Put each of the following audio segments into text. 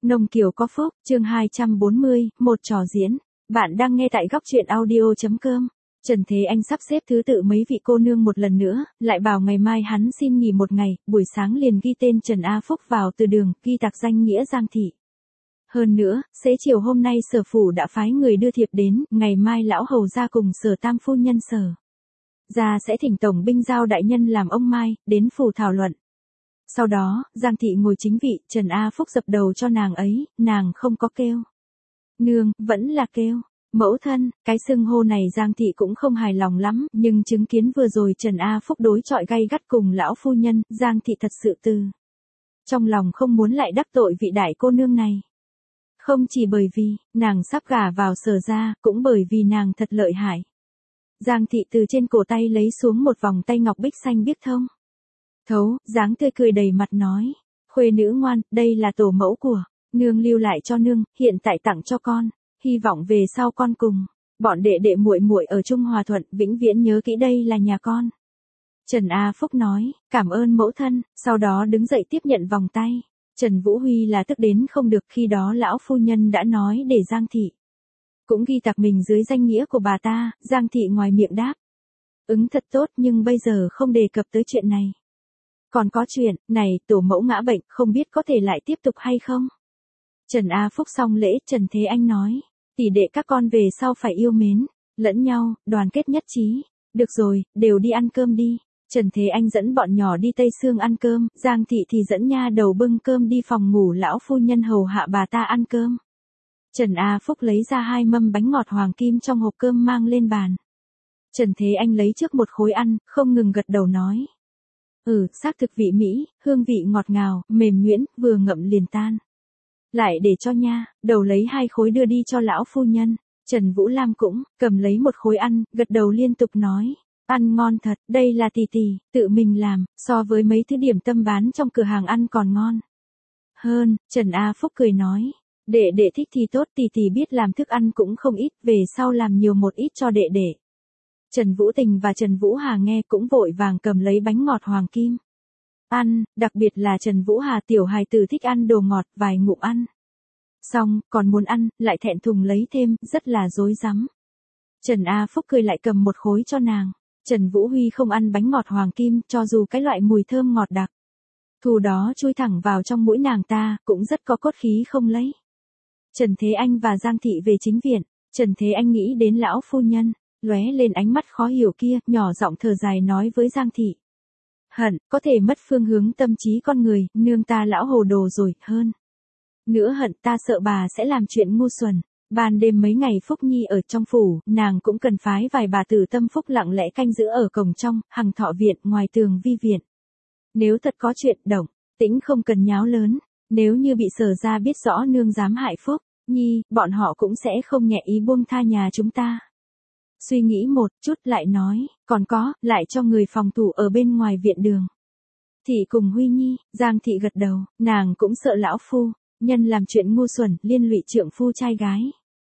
Nông Kiều có phúc, chương 240, một trò diễn. Bạn đang nghe tại góc truyện audio.com. Trần Thế Anh sắp xếp thứ tự mấy vị cô nương một lần nữa, lại bảo ngày mai hắn xin nghỉ một ngày, buổi sáng liền ghi tên Trần A Phúc vào từ đường, ghi tạc danh nghĩa Giang Thị. Hơn nữa, xế chiều hôm nay Sở phủ đã phái người đưa thiệp đến, ngày mai lão hầu ra cùng Sở tam phu nhân Sở ra sẽ thỉnh tổng binh giao đại nhân làm ông Mai, đến phủ thảo luận. Sau đó, Giang Thị ngồi chính vị, Trần A Phúc dập đầu cho nàng ấy, nàng không có kêu nương, vẫn là kêu mẫu thân. Cái xưng hô này Giang Thị cũng không hài lòng lắm, nhưng chứng kiến vừa rồi Trần A Phúc đối chọi gay gắt cùng lão phu nhân, Giang Thị thật sự trong lòng không muốn lại đắc tội vị đại cô nương này. Không chỉ bởi vì nàng sắp gả vào Sở ra, cũng bởi vì nàng thật lợi hại. Giang Thị từ trên cổ tay lấy xuống một vòng tay ngọc bích xanh biếc thông thấu, dáng tươi cười đầy mặt nói, khuê nữ ngoan, đây là tổ mẫu của nương lưu lại cho nương, hiện tại tặng cho con, hy vọng về sau con cùng bọn đệ đệ muội muội ở chung hòa thuận, vĩnh viễn nhớ kỹ đây là nhà con. Trần A Phúc nói, cảm ơn mẫu thân, sau đó đứng dậy tiếp nhận vòng tay. Trần Vũ Huy là tức đến không được, khi đó lão phu nhân đã nói để Giang Thị cũng ghi tạc mình dưới danh nghĩa của bà ta. Giang Thị ngoài miệng đáp ứng thật tốt, nhưng bây giờ không đề cập tới chuyện này. Còn có chuyện này, tổ mẫu ngã bệnh, không biết có thể lại tiếp tục hay không. Trần A Phúc xong lễ, Trần Thế Anh nói, tỷ đệ các con về sau phải yêu mến lẫn nhau, đoàn kết nhất trí. Được rồi, đều đi ăn cơm đi. Trần Thế Anh dẫn bọn nhỏ đi Tây Sương ăn cơm, Giang Thị thì dẫn nha đầu bưng cơm đi phòng ngủ lão phu nhân hầu hạ bà ta ăn cơm. Trần A Phúc lấy ra 2 mâm bánh ngọt hoàng kim trong hộp cơm mang lên bàn. Trần Thế Anh lấy trước một khối ăn, không ngừng gật đầu nói, xác thực vị mỹ, hương vị ngọt ngào, mềm nhuyễn, vừa ngậm liền tan. Lại để cho nha đầu lấy 2 khối đưa đi cho lão phu nhân. Trần Vũ Lam cũng cầm lấy một khối ăn, gật đầu liên tục nói, ăn ngon thật, đây là tỷ tỷ tự mình làm, so với mấy thứ điểm tâm bán trong cửa hàng ăn còn ngon hơn. Trần A Phúc cười nói, đệ đệ thích thì tốt, tỷ tỷ biết làm thức ăn cũng không ít, về sau làm nhiều một ít cho đệ đệ. Trần Vũ Tình và Trần Vũ Hà nghe cũng vội vàng cầm lấy bánh ngọt hoàng kim ăn, đặc biệt là Trần Vũ Hà tiểu hài tử thích ăn đồ ngọt, vài ngụm ăn xong, còn muốn ăn, lại thẹn thùng lấy thêm, rất là rối rắm. Trần A Phúc cười lại cầm một khối cho nàng. Trần Vũ Huy không ăn bánh ngọt hoàng kim, cho dù cái loại mùi thơm ngọt đặc thù đó chui thẳng vào trong mũi nàng ta, cũng rất có cốt khí không lấy. Trần Thế Anh và Giang Thị về chính viện. Trần Thế Anh nghĩ đến lão phu nhân, lóe lên ánh mắt khó hiểu kia, nhỏ giọng thở dài nói với Giang Thị, hận có thể mất phương hướng tâm trí con người, nương ta lão hồ đồ rồi, hơn nữa hận ta sợ bà sẽ làm chuyện ngu xuẩn. Ban đêm mấy ngày Phúc Nhi ở trong phủ, nàng cũng cần phái vài bà tử tâm phúc lặng lẽ canh giữ ở cổng trong, Hằng Thọ viện, ngoài tường vi viện. Nếu thật có chuyện động tĩnh không cần nháo lớn, nếu như bị Sở ra biết rõ nương dám hại Phúc Nhi, bọn họ cũng sẽ không nhẹ ý buông tha nhà chúng ta. Suy nghĩ một chút lại nói, còn có, lại cho người phòng thủ ở bên ngoài viện đường. Thị cùng Huy Nhi. Giang Thị gật đầu, nàng cũng sợ lão phu nhân làm chuyện ngu xuẩn, liên lụy trượng phu trai gái.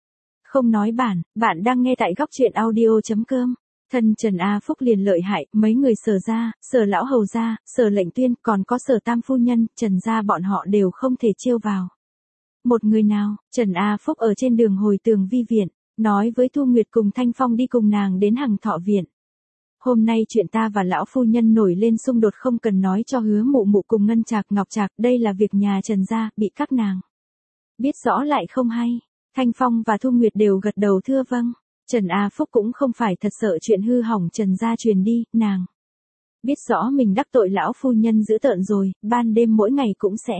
Không nói bạn đang nghe tại góc truyện audio.com. Thân Trần A Phúc liền lợi hại, mấy người Sở ra, Sở lão hầu ra, Sở lệnh tuyên, còn có Sở tam phu nhân, Trần gia bọn họ đều không thể trêu vào một người nào. Trần A Phúc ở trên đường hồi tường vi viện, nói với Thu Nguyệt cùng Thanh Phong đi cùng nàng đến Hằng Thọ viện. Hôm nay chuyện ta và lão phu nhân nổi lên xung đột không cần nói cho Hứa mụ mụ cùng Ngân Trạc Ngọc Trạc, đây là việc nhà Trần gia, bị các nàng biết rõ lại không hay. Thanh Phong và Thu Nguyệt đều gật đầu thưa vâng. Trần A Phúc cũng không phải thật sợ chuyện hư hỏng Trần gia truyền đi, nàng biết rõ mình đắc tội lão phu nhân dữ tợn rồi, ban đêm mỗi ngày cũng sẽ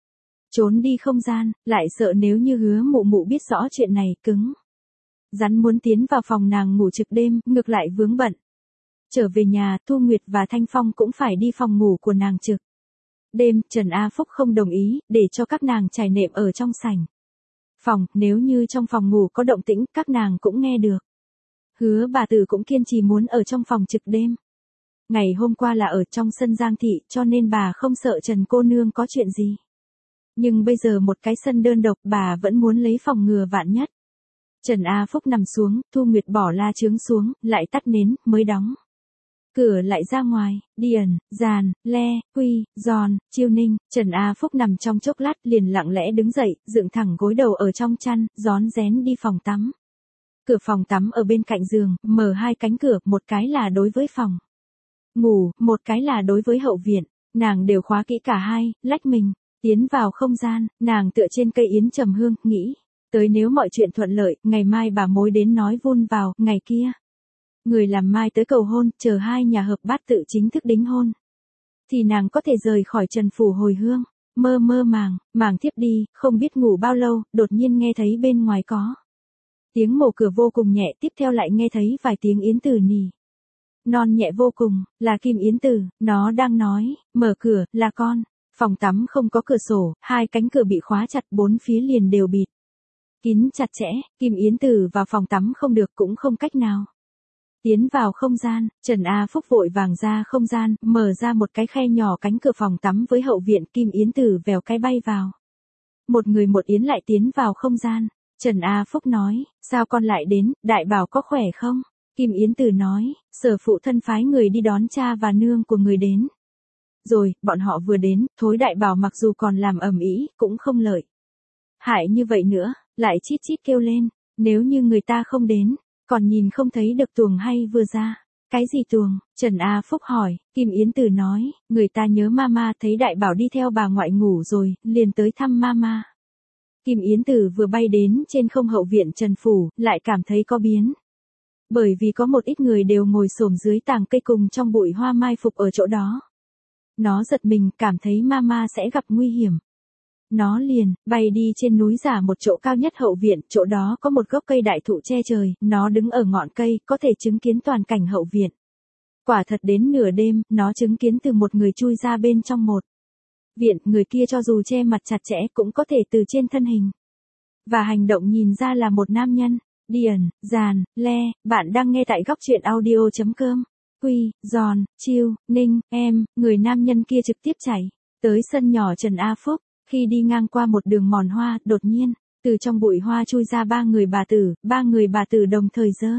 trốn đi không gian, lại sợ nếu như Hứa mụ mụ biết rõ chuyện này, cứng rắn muốn tiến vào phòng nàng ngủ trực đêm, ngược lại vướng bận. Trở về nhà, Thu Nguyệt và Thanh Phong cũng phải đi phòng ngủ của nàng trực đêm. Trần A Phúc không đồng ý, để cho các nàng trải nệm ở trong sảnh phòng, nếu như trong phòng ngủ có động tĩnh, các nàng cũng nghe được. Hứa bà tử cũng kiên trì muốn ở trong phòng trực đêm. Ngày hôm qua là ở trong sân Giang Thị, cho nên bà không sợ Trần cô nương có chuyện gì. Nhưng bây giờ một cái sân đơn độc, bà vẫn muốn lấy phòng ngừa vạn nhất. Trần A Phúc nằm xuống, Thu Nguyệt bỏ la chướng xuống, lại tắt nến, mới đóng Cửa lại ra ngoài, Điền, Giàn, Le, Quy, Giòn, Chiêu Ninh, Trần A Phúc nằm trong chốc lát liền lặng lẽ đứng dậy, dựng thẳng gối đầu ở trong chăn, rón rén đi phòng tắm. Cửa phòng tắm ở bên cạnh giường, mở hai cánh cửa, một cái là đối với phòng ngủ, một cái là đối với hậu viện. Nàng đều khóa kỹ cả hai, lách mình tiến vào không gian, nàng tựa trên cây yến trầm hương, nghĩ tới nếu mọi chuyện thuận lợi, ngày mai bà mối đến nói vun vào, ngày kia người làm mai tới cầu hôn, chờ hai nhà hợp bát tự chính thức đính hôn, thì nàng có thể rời khỏi Trần phủ hồi hương. Mơ mơ màng thiếp đi, không biết ngủ bao lâu, đột nhiên nghe thấy bên ngoài có tiếng mổ cửa vô cùng nhẹ, tiếp theo lại nghe thấy vài tiếng yến tử nỉ non nhẹ vô cùng, là Kim Yến Tử, nó đang nói, mở cửa, là con. Phòng tắm không có cửa sổ, hai cánh cửa bị khóa chặt, bốn phía liền đều bịt kín chặt chẽ, Kim Yến Tử vào phòng tắm không được cũng không cách nào tiến vào không gian. Trần A Phúc vội vàng ra không gian, mở ra một cái khe nhỏ cánh cửa phòng tắm với hậu viện, Kim Yến Tử vèo cái bay vào. Một người một yến lại tiến vào không gian. Trần A Phúc nói, sao con lại đến, đại bảo có khỏe không? Kim Yến Tử nói, sở phụ thân phái người đi đón cha và nương của người đến. Rồi, bọn họ vừa đến, thối đại bảo mặc dù còn làm ầm ĩ, cũng không lợi hại như vậy nữa, lại chít chít kêu lên, nếu như người ta không đến, còn nhìn không thấy được tuồng hay vừa ra. Cái gì tuồng? Trần A Phúc hỏi. Kim Yến Tử nói, người ta nhớ mama, thấy đại bảo đi theo bà ngoại ngủ rồi, liền tới thăm mama. Kim Yến Tử vừa bay đến trên không hậu viện Trần phủ, lại cảm thấy có biến. Bởi vì có một ít người đều ngồi xổm dưới tàng cây cùng trong bụi hoa mai phục ở chỗ đó. Nó giật mình, cảm thấy mama sẽ gặp nguy hiểm. Nó liền bay đi trên núi giả một chỗ cao nhất hậu viện, chỗ đó có một gốc cây đại thụ che trời, nó đứng ở ngọn cây, có thể chứng kiến toàn cảnh hậu viện. Quả thật đến nửa đêm, nó chứng kiến từ một người chui ra bên trong một viện, người kia cho dù che mặt chặt chẽ cũng có thể từ trên thân hình và hành động nhìn ra là một nam nhân. Điền, Giàn, Le, bạn đang nghe tại góc truyện audio.com. Quy, Giòn, Chiêu, Ninh, em, người nam nhân kia trực tiếp chạy tới sân nhỏ Trần A Phúc. Khi đi ngang qua một đường mòn hoa, đột nhiên, từ trong bụi hoa chui ra ba người bà tử đồng thời giơ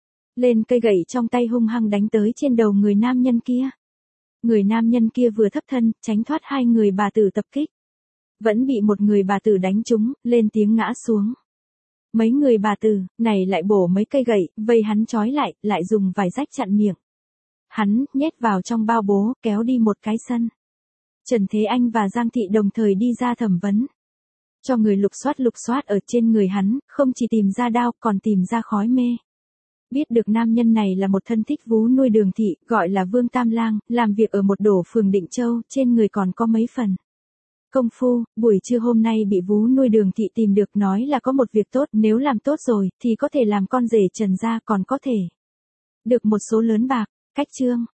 lên cây gậy trong tay hung hăng đánh tới trên đầu người nam nhân kia. Người nam nhân kia vừa thấp thân, tránh thoát hai người bà tử tập kích. Vẫn bị một người bà tử đánh trúng, lên tiếng ngã xuống. Mấy người bà tử này lại bổ mấy cây gậy, vây hắn trói lại, lại dùng vải rách chặn miệng hắn, nhét vào trong bao bố, kéo đi một cái sân. Trần Thế Anh và Giang Thị đồng thời đi ra thẩm vấn. Cho người lục soát ở trên người hắn, không chỉ tìm ra đao, còn tìm ra khói mê. Biết được nam nhân này là một thân thích vú nuôi Đường Thị, gọi là Vương Tam Lang, làm việc ở một đổ phường Định Châu, trên người còn có mấy phần công phu. Buổi trưa hôm nay bị vú nuôi Đường Thị tìm được, nói là có một việc tốt, nếu làm tốt rồi, thì có thể làm con rể Trần gia, còn có thể được một số lớn bạc. Cách chương